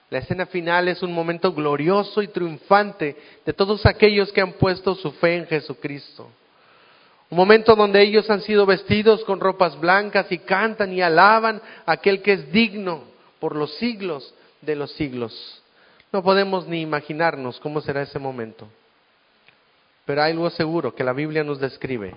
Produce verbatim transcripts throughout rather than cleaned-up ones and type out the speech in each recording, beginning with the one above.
La escena final es un momento glorioso y triunfante de todos aquellos que han puesto su fe en Jesucristo. Un momento donde ellos han sido vestidos con ropas blancas y cantan y alaban a aquel que es digno por los siglos de los siglos. No podemos ni imaginarnos cómo será ese momento. Pero hay algo seguro que la Biblia nos describe.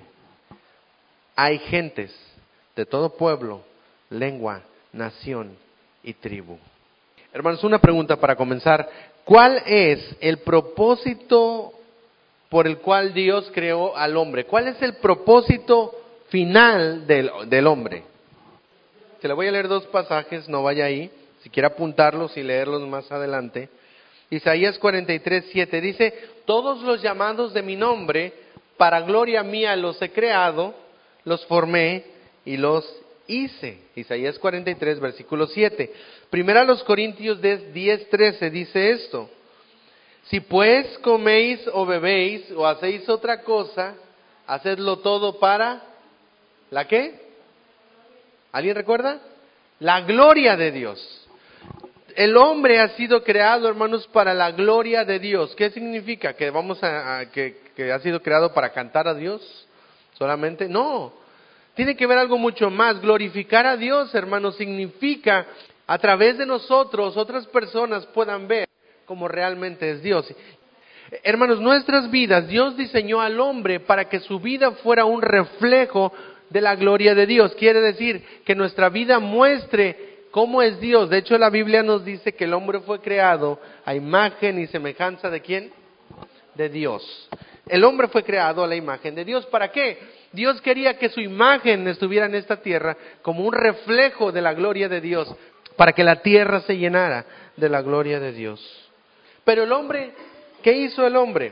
Hay gentes de todo pueblo, lengua, nación y tribu. Hermanos, una pregunta para comenzar. ¿Cuál es el propósito por el cual Dios creó al hombre? ¿Cuál es el propósito final del, del hombre? Se le voy a leer dos pasajes, no vaya ahí, si quiere apuntarlos y leerlos más adelante. Isaías cuarenta y tres, siete dice: todos los llamados de mi nombre, para gloria mía los he creado, los formé y los hice. Isaías cuarenta y tres, versículo siete. Primera a los Corintios diez, trece dice esto: si pues coméis o bebéis o hacéis otra cosa, hacedlo todo para, ¿la qué? ¿Alguien recuerda? La gloria de Dios. El hombre ha sido creado, hermanos, para la gloria de Dios. ¿Qué significa? ¿Que vamos a, a que, que ha sido creado para cantar a Dios solamente? No. Tiene que ver algo mucho más. Glorificar a Dios, hermanos, significa a través de nosotros otras personas puedan ver cómo realmente es Dios. Hermanos, nuestras vidas, Dios diseñó al hombre para que su vida fuera un reflejo de la gloria de Dios. Quiere decir que nuestra vida muestre cómo es Dios. De hecho, la Biblia nos dice que el hombre fue creado a imagen y semejanza de ¿quién? De Dios. El hombre fue creado a la imagen de Dios. ¿Para qué? Dios quería que su imagen estuviera en esta tierra como un reflejo de la gloria de Dios, para que la tierra se llenara de la gloria de Dios. Pero el hombre, ¿qué hizo el hombre?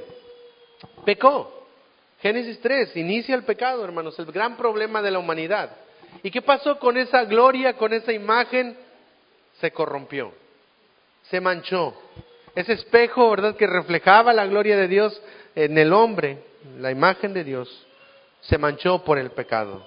Pecó. Génesis tres, inicia el pecado, hermanos, el gran problema de la humanidad. ¿Y qué pasó con esa gloria, con esa imagen? Se corrompió, se manchó. Ese espejo, ¿verdad?, que reflejaba la gloria de Dios en el hombre, la imagen de Dios, se manchó por el pecado.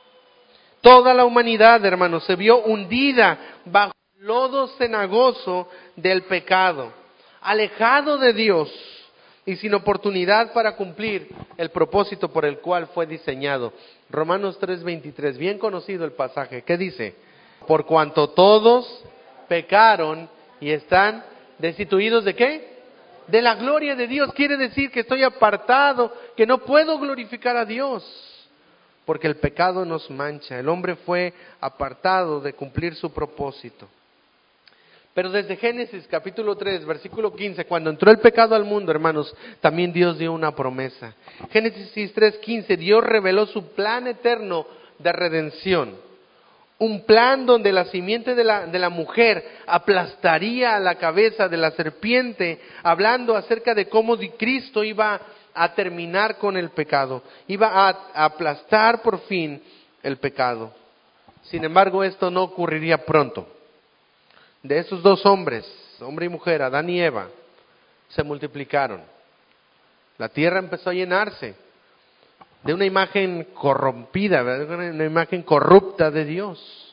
Toda la humanidad, hermanos, se vio hundida bajo el lodo cenagoso del pecado, alejado de Dios y sin oportunidad para cumplir el propósito por el cual fue diseñado. Romanos tres veintitrés, bien conocido el pasaje. ¿Qué dice? Por cuanto todos pecaron y están destituidos ¿de qué? De la gloria de Dios. Quiere decir que estoy apartado, que no puedo glorificar a Dios, porque el pecado nos mancha. El hombre fue apartado de cumplir su propósito. Pero desde Génesis capítulo tres, versículo quince, cuando entró el pecado al mundo, hermanos, también Dios dio una promesa. Génesis tres quince, Dios reveló su plan eterno de redención. Un plan donde la simiente de la, de la mujer aplastaría a la cabeza de la serpiente, hablando acerca de cómo Cristo iba a terminar con el pecado, iba a, a aplastar por fin el pecado. Sin embargo, esto no ocurriría pronto. De esos dos hombres, hombre y mujer, Adán y Eva, se multiplicaron. La tierra empezó a llenarse de una imagen corrompida, ¿verdad?, una imagen corrupta de Dios.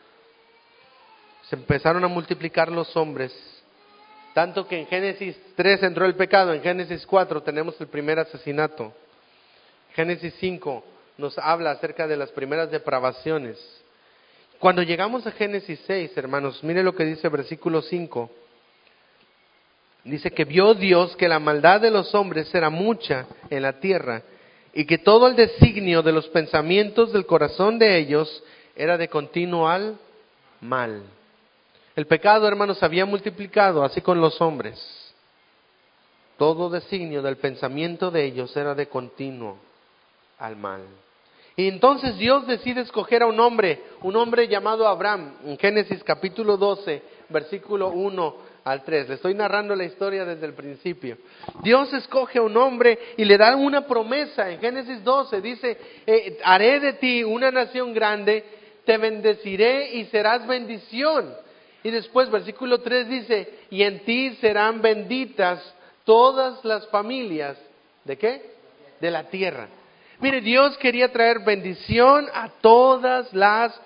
Se empezaron a multiplicar los hombres, tanto que en Génesis tres entró el pecado, en Génesis cuatro tenemos el primer asesinato. Génesis cinco nos habla acerca de las primeras depravaciones. Cuando llegamos a Génesis seis, hermanos, mire lo que dice versículo cinco. Dice que vio Dios que la maldad de los hombres era mucha en la tierra y que todo el designio de los pensamientos del corazón de ellos era de continuo al mal. El pecado, hermanos, había multiplicado, así con los hombres. Todo designio del pensamiento de ellos era de continuo al mal. Y entonces Dios decide escoger a un hombre, un hombre llamado Abraham, en Génesis capítulo doce, versículo uno al tres. Le estoy narrando la historia desde el principio. Dios escoge a un hombre y le da una promesa. En Génesis doce dice, eh, haré de ti una nación grande, te bendeciré y serás bendición. Y después versículo tres dice, y en ti serán benditas todas las familias, ¿de qué? De la tierra. Mire, Dios quería traer bendición a todas las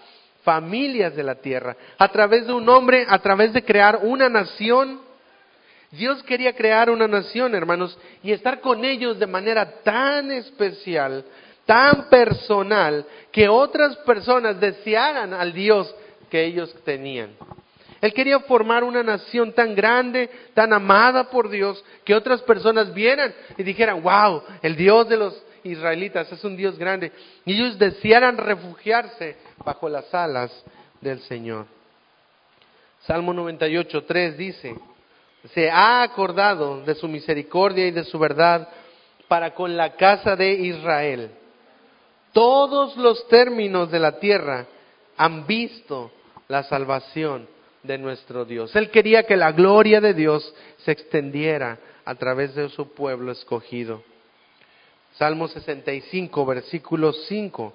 familias de la tierra. A través de un hombre, a través de crear una nación. Dios quería crear una nación, hermanos, y estar con ellos de manera tan especial, tan personal, que otras personas desearan al Dios que ellos tenían. Él quería formar una nación tan grande, tan amada por Dios, que otras personas vieran y dijeran, wow, el Dios de los israelitas es un Dios grande. Y ellos desearan refugiarse bajo las alas del Señor. Salmo noventa y ocho, tres dice, se ha acordado de su misericordia y de su verdad para con la casa de Israel. Todos los términos de la tierra han visto la salvación de nuestro Dios. Él quería que la gloria de Dios se extendiera a través de su pueblo escogido. Salmo sesenta y cinco, versículo cinco.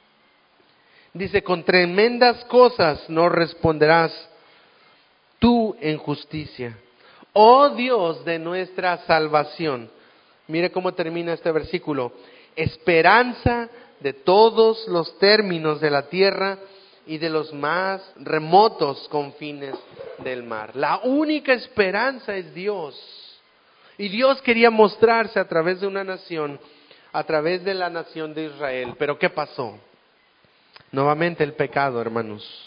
Dice, con tremendas cosas nos responderás tú en justicia. Oh Dios de nuestra salvación. Mire cómo termina este versículo. Esperanza de todos los términos de la tierra y de los más remotos confines del mar. La única esperanza es Dios. Y Dios quería mostrarse a través de una nación, a través de la nación de Israel. Pero ¿qué pasó? Nuevamente el pecado, hermanos.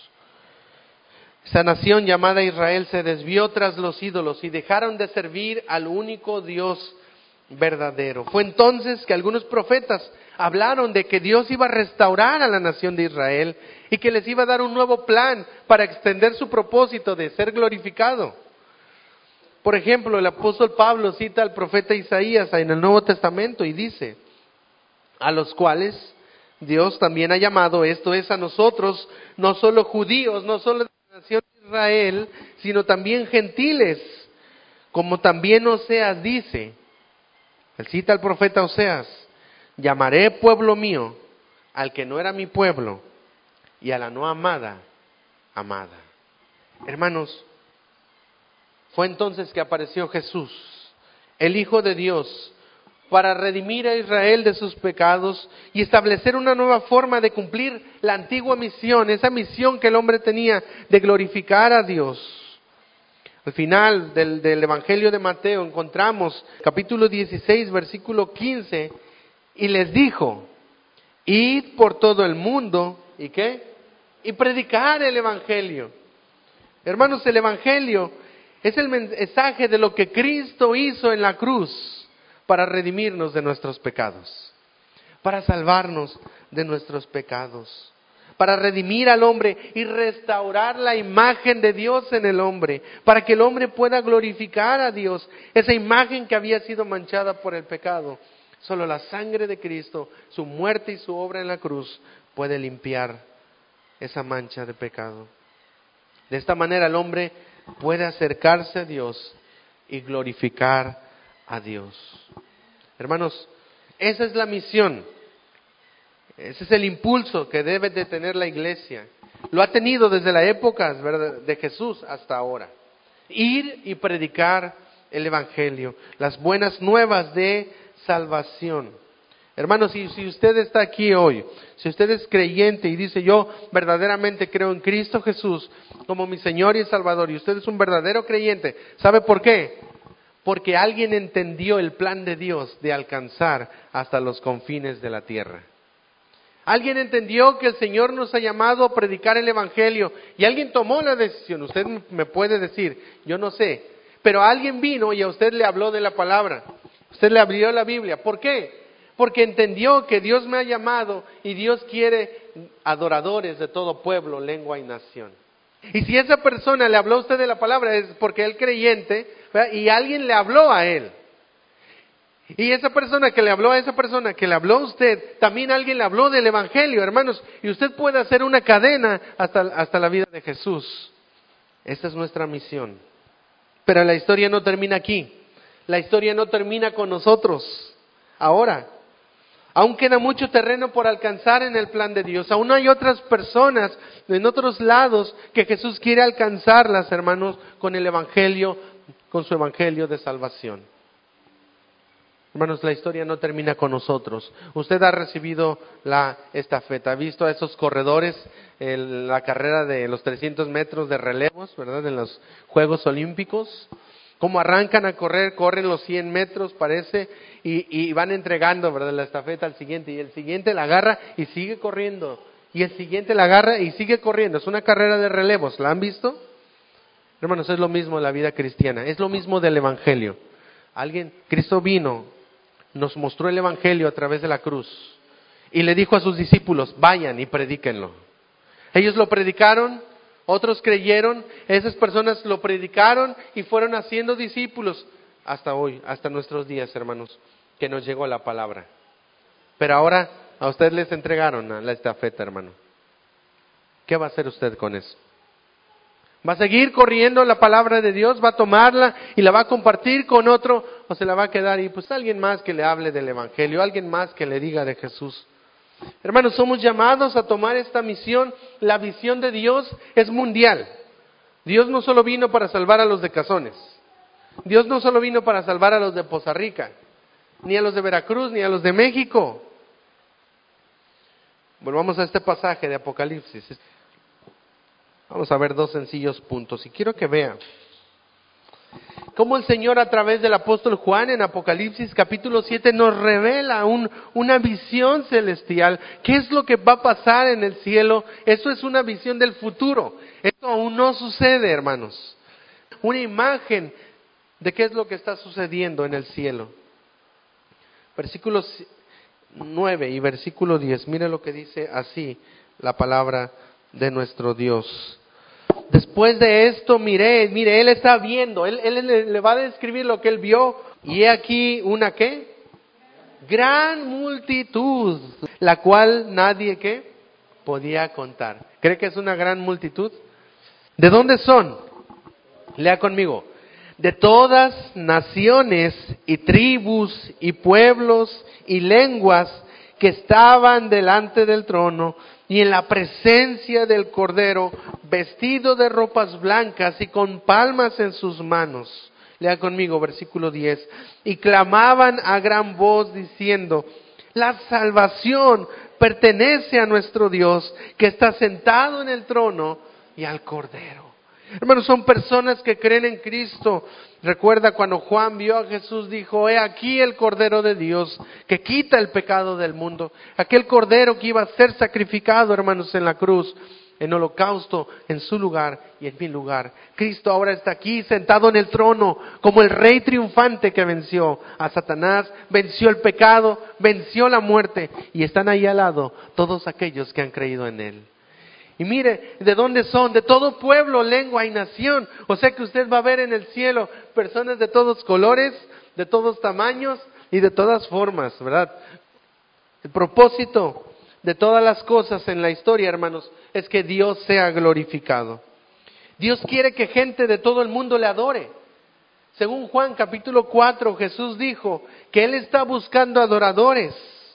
Esa nación llamada Israel se desvió tras los ídolos y dejaron de servir al único Dios verdadero. Fue entonces que algunos profetas hablaron de que Dios iba a restaurar a la nación de Israel y que les iba a dar un nuevo plan para extender su propósito de ser glorificado. Por ejemplo, el apóstol Pablo cita al profeta Isaías en el Nuevo Testamento y dice, a los cuales Dios también ha llamado, esto es a nosotros, no solo judíos, no solo de la nación de Israel, sino también gentiles, como también Oseas dice, él cita al profeta Oseas, llamaré pueblo mío al que no era mi pueblo y a la no amada, amada. Hermanos, fue entonces que apareció Jesús, el Hijo de Dios, para redimir a Israel de sus pecados y establecer una nueva forma de cumplir la antigua misión, esa misión que el hombre tenía de glorificar a Dios. Al final del, del Evangelio de Mateo encontramos capítulo dieciséis, versículo quince, y les dijo, id por todo el mundo, ¿y qué? Y predicar el Evangelio. Hermanos, el Evangelio es el mensaje de lo que Cristo hizo en la cruz para redimirnos de nuestros pecados, para salvarnos de nuestros pecados, para redimir al hombre y restaurar la imagen de Dios en el hombre, para que el hombre pueda glorificar a Dios, esa imagen que había sido manchada por el pecado. Solo la sangre de Cristo, su muerte y su obra en la cruz puede limpiar esa mancha de pecado. De esta manera el hombre puede acercarse a Dios y glorificar a Dios. Hermanos, esa es la misión, ese es el impulso que debe de tener la iglesia. Lo ha tenido desde la época, ¿verdad?, de Jesús hasta ahora. Ir y predicar el Evangelio, las buenas nuevas de salvación. Hermanos, si, si usted está aquí hoy, si usted es creyente y dice yo verdaderamente creo en Cristo Jesús como mi Señor y Salvador, y usted es un verdadero creyente, ¿sabe por qué? Porque alguien entendió el plan de Dios de alcanzar hasta los confines de la tierra. Alguien entendió que el Señor nos ha llamado a predicar el Evangelio y alguien tomó la decisión. Usted me puede decir, yo no sé, pero alguien vino y a usted le habló de la palabra. Usted le abrió la Biblia. ¿Por qué? Porque entendió que Dios me ha llamado y Dios quiere adoradores de todo pueblo, lengua y nación. Y si esa persona le habló a usted de la palabra es porque él creyente, ¿verdad?, y alguien le habló a él. Y esa persona que le habló a esa persona que le habló a usted, también alguien le habló del Evangelio, hermanos. Y usted puede hacer una cadena hasta, hasta la vida de Jesús. Esta es nuestra misión. Pero la historia no termina aquí. La historia no termina con nosotros. Ahora, aún queda mucho terreno por alcanzar en el plan de Dios. Aún hay otras personas en otros lados que Jesús quiere alcanzarlas, hermanos, con el Evangelio, con su Evangelio de salvación. Hermanos, la historia no termina con nosotros. Usted ha recibido la estafeta, ha visto a esos corredores en la carrera de los trescientos metros de relevos, ¿verdad? En los Juegos Olímpicos. Cómo arrancan a correr, corren los cien metros, parece, y, y van entregando, ¿verdad?, la estafeta al siguiente, y el siguiente la agarra y sigue corriendo, y el siguiente la agarra y sigue corriendo. Es una carrera de relevos, ¿la han visto? Hermanos, es lo mismo en la vida cristiana, es lo mismo del Evangelio. Alguien, Cristo vino, nos mostró el Evangelio a través de la cruz, y le dijo a sus discípulos, vayan y predíquenlo. Ellos lo predicaron, otros creyeron, esas personas lo predicaron y fueron haciendo discípulos hasta hoy, hasta nuestros días, hermanos, que nos llegó la palabra. Pero ahora a usted les entregaron la estafeta, hermano. ¿Qué va a hacer usted con eso? ¿Va a seguir corriendo la palabra de Dios? ¿Va a tomarla y la va a compartir con otro? ¿O se la va a quedar y pues alguien más que le hable del Evangelio, alguien más que le diga de Jesús? Hermanos, somos llamados a tomar esta misión. La visión de Dios es mundial. Dios no solo vino para salvar a los de Cazones. Dios no solo vino para salvar a los de Poza Rica, ni a los de Veracruz, ni a los de México. Volvamos a este pasaje de Apocalipsis. Vamos a ver dos sencillos puntos y quiero que vean cómo el Señor a través del apóstol Juan en Apocalipsis capítulo siete nos revela un, una visión celestial. ¿Qué es lo que va a pasar en el cielo? Eso es una visión del futuro. Esto aún no sucede, hermanos. Una imagen de qué es lo que está sucediendo en el cielo. Versículos nueve y versículo diez. Mire lo que dice así la palabra de nuestro Dios. Después de esto miré, mire, él está viendo, él, él le, le va a describir lo que él vio, y he aquí una ¿qué? Gran multitud, la cual nadie ¿qué? Podía contar. ¿Cree que es una gran multitud? ¿De dónde son? Lea conmigo. De todas naciones y tribus y pueblos y lenguas que estaban delante del trono y en la presencia del Cordero, vestido de ropas blancas y con palmas en sus manos. Lea conmigo, versículo diez. Y clamaban a gran voz diciendo, la salvación pertenece a nuestro Dios, que está sentado en el trono y al Cordero. Hermanos, son personas que creen en Cristo. Recuerda cuando Juan vio a Jesús, dijo, he aquí el Cordero de Dios que quita el pecado del mundo. Aquel Cordero que iba a ser sacrificado, hermanos, en la cruz, en holocausto, en su lugar y en mi lugar. Cristo ahora está aquí sentado en el trono como el Rey triunfante que venció a Satanás, venció el pecado, venció la muerte, y están ahí al lado todos aquellos que han creído en Él. Y mire, ¿de dónde son? De todo pueblo, lengua y nación. O sea que usted va a ver en el cielo personas de todos colores, de todos tamaños y de todas formas, ¿verdad? El propósito de todas las cosas en la historia, hermanos, es que Dios sea glorificado. Dios quiere que gente de todo el mundo le adore. Según Juan capítulo cuatro, Jesús dijo que Él está buscando adoradores.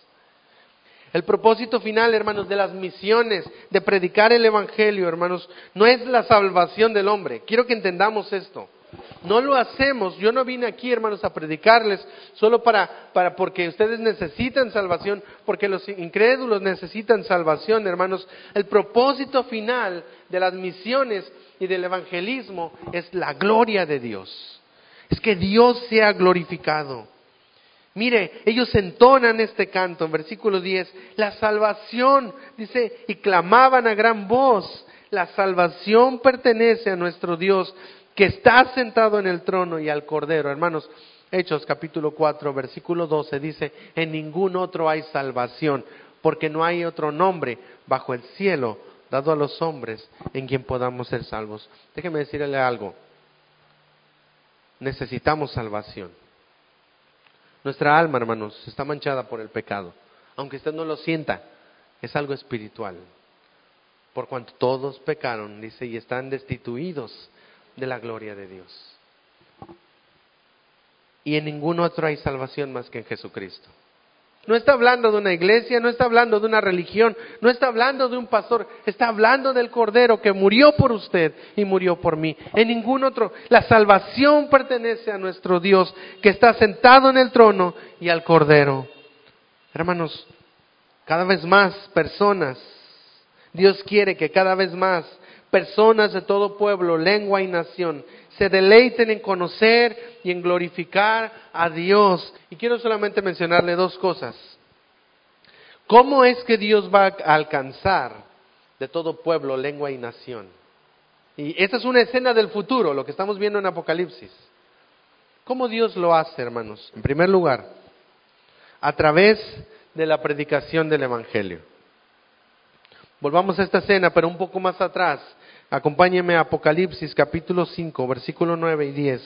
El propósito final, hermanos, de las misiones, de predicar el Evangelio, hermanos, no es la salvación del hombre. Quiero que entendamos esto. No lo hacemos. Yo no vine aquí, hermanos, a predicarles solo para, para porque ustedes necesitan salvación, porque los incrédulos necesitan salvación, hermanos. El propósito final de las misiones y del evangelismo es la gloria de Dios. Es que Dios sea glorificado. Mire, ellos entonan este canto en versículo diez, la salvación, dice, y clamaban a gran voz, la salvación pertenece a nuestro Dios, que está sentado en el trono y al Cordero. Hermanos, Hechos capítulo cuatro, versículo doce, dice, en ningún otro hay salvación, porque no hay otro nombre bajo el cielo dado a los hombres en quien podamos ser salvos. Déjeme decirle algo, necesitamos salvación. Nuestra alma, hermanos, está manchada por el pecado. Aunque usted no lo sienta, es algo espiritual. Por cuanto todos pecaron, dice, y están destituidos de la gloria de Dios. Y en ningún otro hay salvación más que en Jesucristo. No está hablando de una iglesia, no está hablando de una religión, no está hablando de un pastor, está hablando del Cordero que murió por usted y murió por mí. En ningún otro. La salvación pertenece a nuestro Dios que está sentado en el trono y al Cordero. Hermanos, cada vez más personas, Dios quiere que cada vez más personas de todo pueblo, lengua y nación se deleiten en conocer y en glorificar a Dios. Y quiero solamente mencionarle dos cosas. ¿Cómo es que Dios va a alcanzar de todo pueblo, lengua y nación? Y esta es una escena del futuro, lo que estamos viendo en Apocalipsis. ¿Cómo Dios lo hace, hermanos? En primer lugar, a través de la predicación del Evangelio. Volvamos a esta escena, pero un poco más atrás. Acompáñenme a Apocalipsis capítulo cinco, versículo nueve y diez.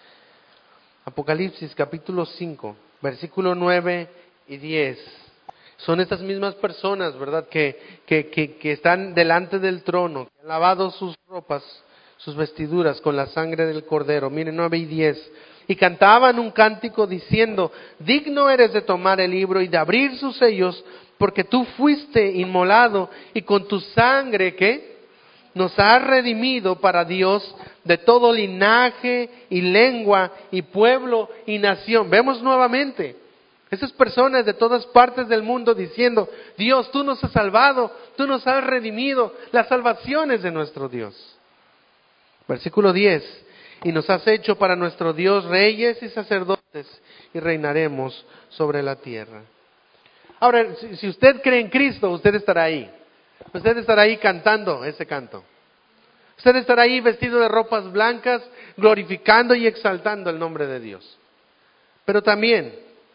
Apocalipsis capítulo cinco, versículo nueve y diez. Son estas mismas personas, ¿verdad?, que, que, que, que están delante del trono, que han lavado sus ropas, sus vestiduras con la sangre del Cordero. Miren, nueve y diez. Y cantaban un cántico diciendo: digno eres de tomar el libro y de abrir sus sellos, porque tú fuiste inmolado y con tu sangre, ¿qué?, nos has redimido para Dios de todo linaje y lengua y pueblo y nación. Vemos nuevamente esas personas de todas partes del mundo diciendo: Dios, tú nos has salvado, tú nos has redimido. La salvación es de nuestro Dios. Versículo diez. Y nos has hecho para nuestro Dios reyes y sacerdotes y reinaremos sobre la tierra. Ahora, si usted cree en Cristo, usted estará ahí. Usted estará ahí cantando ese canto. Usted estará ahí vestido de ropas blancas, glorificando y exaltando el nombre de Dios. Pero también,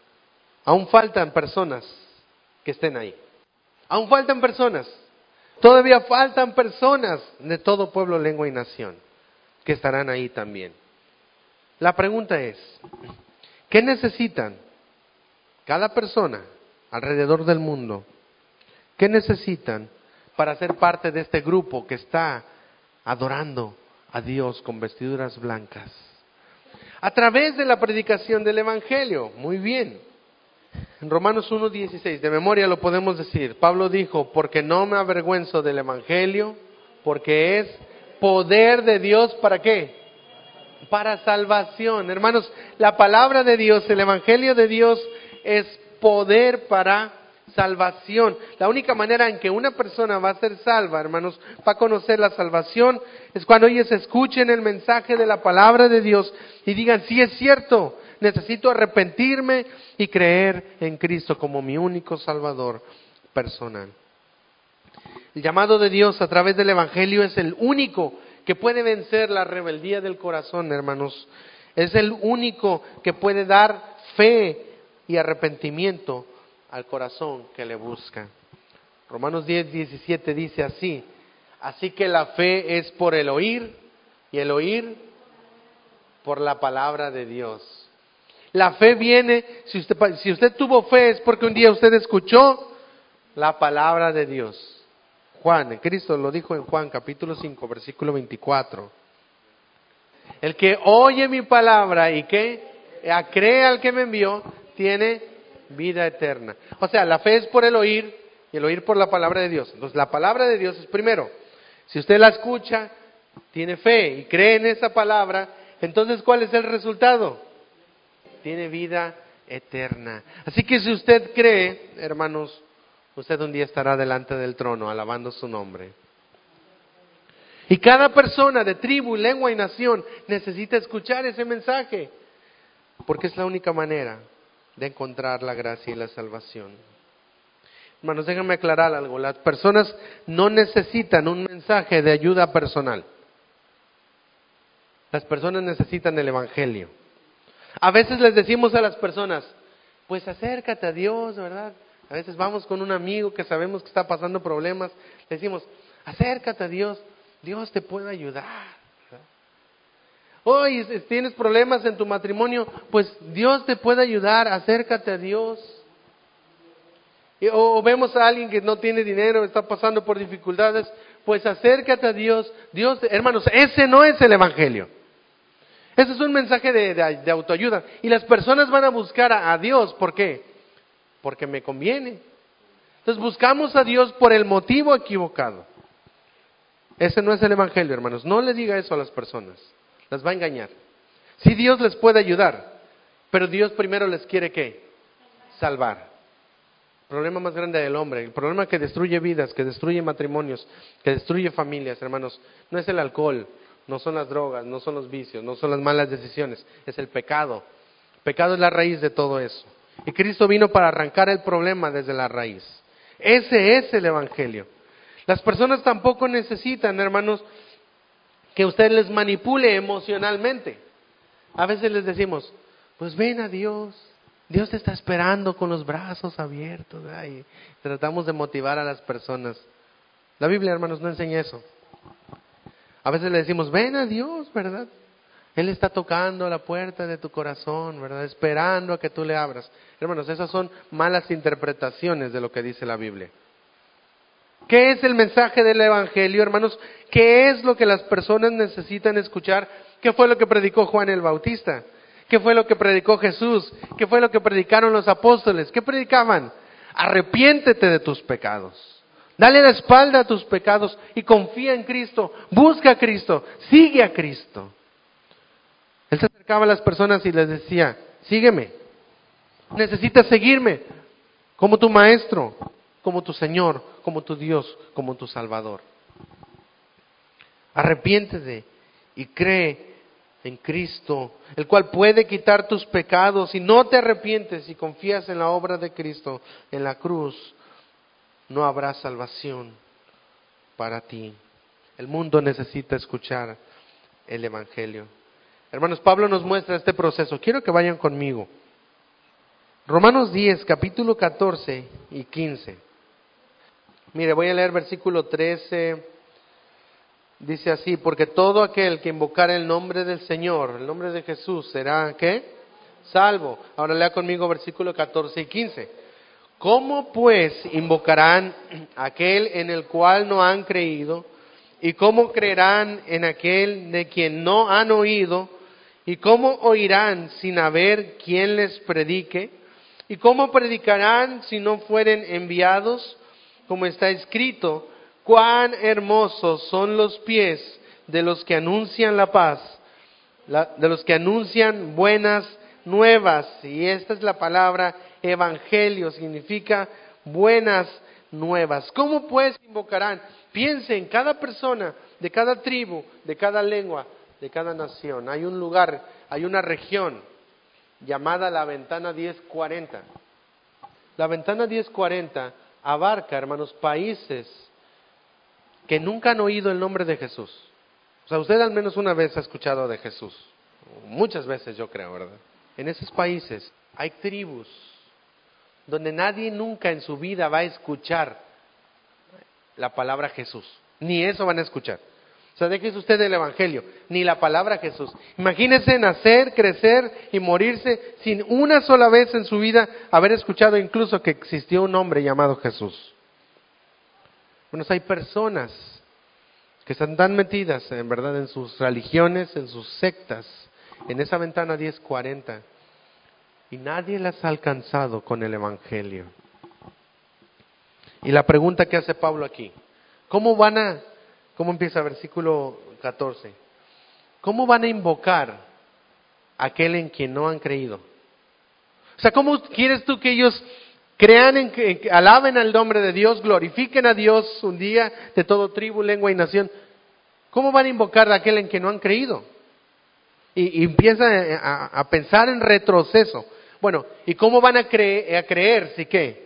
aún faltan personas que estén ahí. Aún faltan personas. Todavía faltan personas de todo pueblo, lengua y nación que estarán ahí también. La pregunta es, ¿qué necesitan cada persona alrededor del mundo? ¿Qué necesitan para ser parte de este grupo que está adorando a Dios con vestiduras blancas? A través de la predicación del Evangelio. Muy bien. En Romanos uno dieciséis, de memoria lo podemos decir. Pablo dijo: porque no me avergüenzo del Evangelio, porque es poder de Dios, ¿para qué? Para salvación. Hermanos, la palabra de Dios, el Evangelio de Dios es poder para salvación. La única manera en que una persona va a ser salva, hermanos, va a conocer la salvación, es cuando ellos escuchen el mensaje de la palabra de Dios y digan: sí, es cierto, necesito arrepentirme y creer en Cristo como mi único Salvador personal. El llamado de Dios a través del Evangelio es el único que puede vencer la rebeldía del corazón, hermanos. Es el único que puede dar fe y arrepentimiento al corazón que le busca. Romanos diez, diecisiete dice así: así que la fe es por el oír y el oír por la palabra de Dios. La fe viene, si usted, si usted tuvo fe es porque un día usted escuchó la palabra de Dios. Juan, Cristo lo dijo en Juan capítulo cinco, versículo veinticuatro. El que oye mi palabra y que cree al que me envió, tiene vida eterna. O sea, la fe es por el oír y el oír por la palabra de Dios. Entonces, la palabra de Dios es primero. Si usted la escucha, tiene fe y cree en esa palabra, entonces, ¿cuál es el resultado? Tiene vida eterna. Así que si usted cree, hermanos, usted un día estará delante del trono alabando su nombre. Y cada persona de tribu, lengua y nación necesita escuchar ese mensaje, porque es la única manera de encontrar la gracia y la salvación. Hermanos, déjenme aclarar algo. Las personas no necesitan un mensaje de ayuda personal. Las personas necesitan el Evangelio. A veces les decimos a las personas: pues acércate a Dios, ¿verdad? A veces vamos con un amigo que sabemos que está pasando problemas, le decimos: acércate a Dios, Dios te puede ayudar. Hoy oh, tienes problemas en tu matrimonio, pues Dios te puede ayudar, acércate a Dios. Y, o, o vemos a alguien que no tiene dinero, está pasando por dificultades, pues acércate a Dios. Dios, hermanos, ese no es el Evangelio. Ese es un mensaje de, de, de autoayuda. Y las personas van a buscar a, a Dios, ¿por qué? porque me conviene. Entonces buscamos a Dios por el motivo equivocado. Ese no es el evangelio, hermanos. No le diga eso a las personas. Las va a engañar. Sí, Dios les puede ayudar, pero Dios primero les quiere ¿qué? Salvar. El problema más grande del hombre, el problema que destruye vidas, que destruye matrimonios, que destruye familias, hermanos, no es el alcohol, no son las drogas, no son los vicios, no son las malas decisiones, es el pecado. El pecado es la raíz de todo eso. Y Cristo vino para arrancar el problema desde la raíz. Ese es el evangelio. Las personas tampoco necesitan, hermanos, que usted les manipule emocionalmente. A veces les decimos, pues ven a Dios, Dios te está esperando con los brazos abiertos. Ay, tratamos de motivar a las personas. La Biblia, hermanos, no enseña eso. A veces le decimos, ven a Dios, ¿verdad? Él está tocando la puerta de tu corazón, ¿verdad? Esperando a que tú le abras. Hermanos, esas son malas interpretaciones de lo que dice la Biblia. ¿Qué es el mensaje del evangelio, hermanos? ¿Qué es lo que las personas necesitan escuchar? ¿Qué fue lo que predicó Juan el Bautista? ¿Qué fue lo que predicó Jesús? ¿Qué fue lo que predicaron los apóstoles? ¿Qué predicaban? Arrepiéntete de tus pecados. Dale la espalda a tus pecados y confía en Cristo. Busca a Cristo. Sigue a Cristo. Él se acercaba a las personas y les decía, sígueme. Necesitas seguirme como tu maestro, como tu Señor, como tu Dios, como tu Salvador. Arrepiéntete y cree en Cristo, el cual puede quitar tus pecados. Si no te arrepientes y confías en la obra de Cristo en la cruz, no habrá salvación para ti. El mundo necesita escuchar el evangelio. Hermanos, Pablo nos muestra este proceso. Quiero que vayan conmigo. Romanos diez, capítulo catorce y quince. Mire, voy a leer versículo trece. Dice así, porque todo aquel que invocare el nombre del Señor, el nombre de Jesús, será, ¿qué? Salvo. Ahora lea conmigo versículo catorce y quince. ¿Cómo pues invocarán aquel en el cual no han creído? ¿Y cómo creerán en aquel de quien no han oído? ¿Y cómo oirán sin haber quien les predique? ¿Y cómo predicarán si no fueren enviados? Como está escrito, cuán hermosos son los pies de los que anuncian la paz, la, de los que anuncian buenas nuevas. Y esta es la palabra evangelio, significa buenas nuevas. ¿Cómo pues invocarán? Piensen, cada persona, de cada tribu, de cada lengua, de cada nación. Hay un lugar, hay una región llamada la ventana diez cuarenta. La ventana diez cuarenta abarca, hermanos, países que nunca han oído el nombre de Jesús. O sea, usted al menos una vez ha escuchado de Jesús. Muchas veces yo creo, ¿verdad? En esos países hay tribus donde nadie nunca en su vida va a escuchar la palabra Jesús. Ni eso van a escuchar. O sea, déjese usted del evangelio, ni la palabra Jesús. Imagínese nacer, crecer y morirse sin una sola vez en su vida haber escuchado incluso que existió un hombre llamado Jesús. Bueno, hay personas que están tan metidas, en verdad, en sus religiones, en sus sectas, en esa ventana diez cuarenta, y nadie las ha alcanzado con el evangelio. Y la pregunta que hace Pablo aquí, ¿cómo van a, cómo empieza el versículo catorce? ¿Cómo van a invocar a aquel en quien no han creído? O sea, ¿cómo quieres tú que ellos crean, en que alaben al nombre de Dios, glorifiquen a Dios un día de todo tribu, lengua y nación? ¿Cómo van a invocar a aquel en que no han creído? Y, y empieza a, a pensar en retroceso. Bueno, ¿y cómo van a, cre- a creer si qué?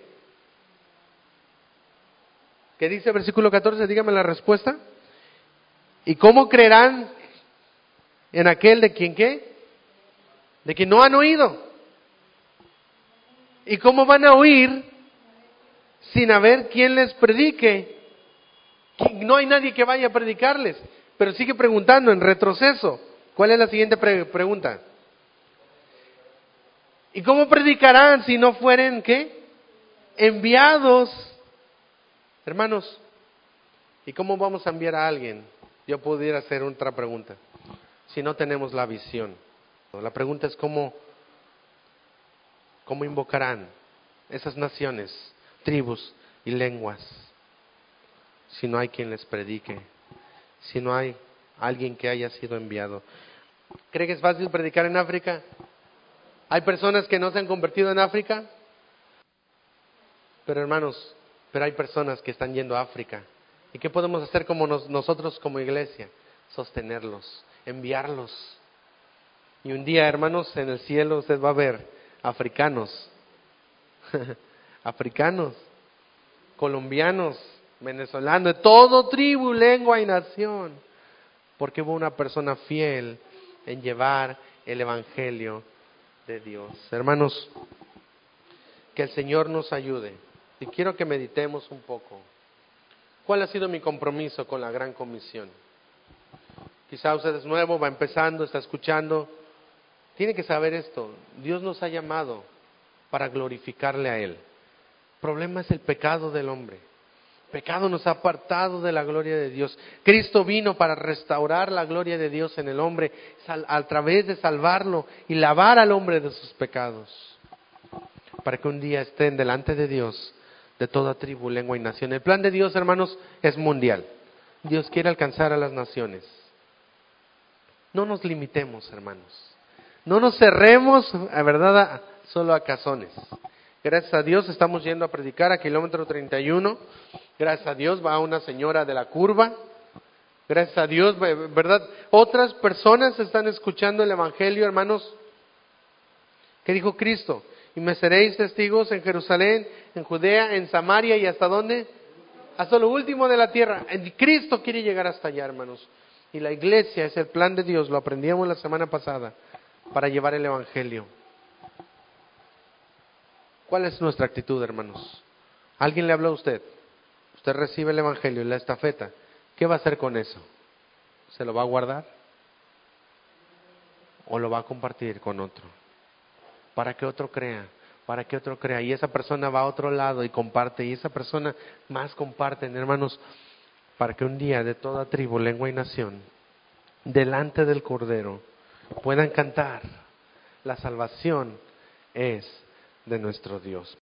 ¿Qué dice el versículo catorce? Dígame la respuesta. ¿Y cómo creerán en aquel de quien qué? De quien no han oído. ¿Y cómo van a oír sin haber quien les predique? No hay nadie que vaya a predicarles. Pero sigue preguntando en retroceso. ¿Cuál es la siguiente pre- pregunta? ¿Y cómo predicarán si no fueren qué? Enviados. Hermanos, ¿y cómo vamos a enviar a alguien? Yo pudiera hacer otra pregunta. Si no tenemos la visión. La pregunta es cómo, cómo invocarán esas naciones, tribus y lenguas, si no hay quien les predique, si no hay alguien que haya sido enviado? ¿Cree que es fácil predicar en África? ¿Hay personas que no se han convertido en África? Pero hermanos, pero hay personas que están yendo a África. ¿Y qué podemos hacer como nos, nosotros como iglesia? Sostenerlos, enviarlos. Y un día, hermanos, en el cielo usted va a ver africanos, africanos, colombianos, venezolanos, de todo tribu, lengua y nación. Porque hubo una persona fiel en llevar el evangelio de Dios. Hermanos, que el Señor nos ayude. Y quiero que meditemos un poco. ¿Cuál ha sido mi compromiso con la Gran Comisión? Quizá usted es nuevo, va empezando, está escuchando. Tiene que saber esto. Dios nos ha llamado para glorificarle a Él. El problema es el pecado del hombre. El pecado nos ha apartado de la gloria de Dios. Cristo vino para restaurar la gloria de Dios en el hombre a través de salvarlo y lavar al hombre de sus pecados. Para que un día estén delante de Dios de toda tribu, lengua y nación. El plan de Dios, hermanos, es mundial. Dios quiere alcanzar a las naciones. No nos limitemos, hermanos. No nos cerremos, a verdad, solo a cazones. Gracias a Dios estamos yendo a predicar a kilómetro treinta y uno. Gracias a Dios va una señora de la curva. Gracias a Dios, ¿verdad? Otras personas están escuchando el evangelio, hermanos. ¿Qué dijo Cristo? Y me seréis testigos en Jerusalén, en Judea, en Samaria y ¿hasta dónde? Hasta lo último de la tierra. Cristo quiere llegar hasta allá, hermanos. Y la iglesia es el plan de Dios, lo aprendíamos la semana pasada, para llevar el evangelio. ¿Cuál es nuestra actitud, hermanos? ¿Alguien le habló a usted? Usted recibe el evangelio y la estafeta. ¿Qué va a hacer con eso? ¿Se lo va a guardar? ¿O lo va a compartir con otro? Para que otro crea, para que otro crea. Y esa persona va a otro lado y comparte. Y esa persona más comparten, hermanos, para que un día de toda tribu, lengua y nación, delante del Cordero, puedan cantar. La salvación es de nuestro Dios.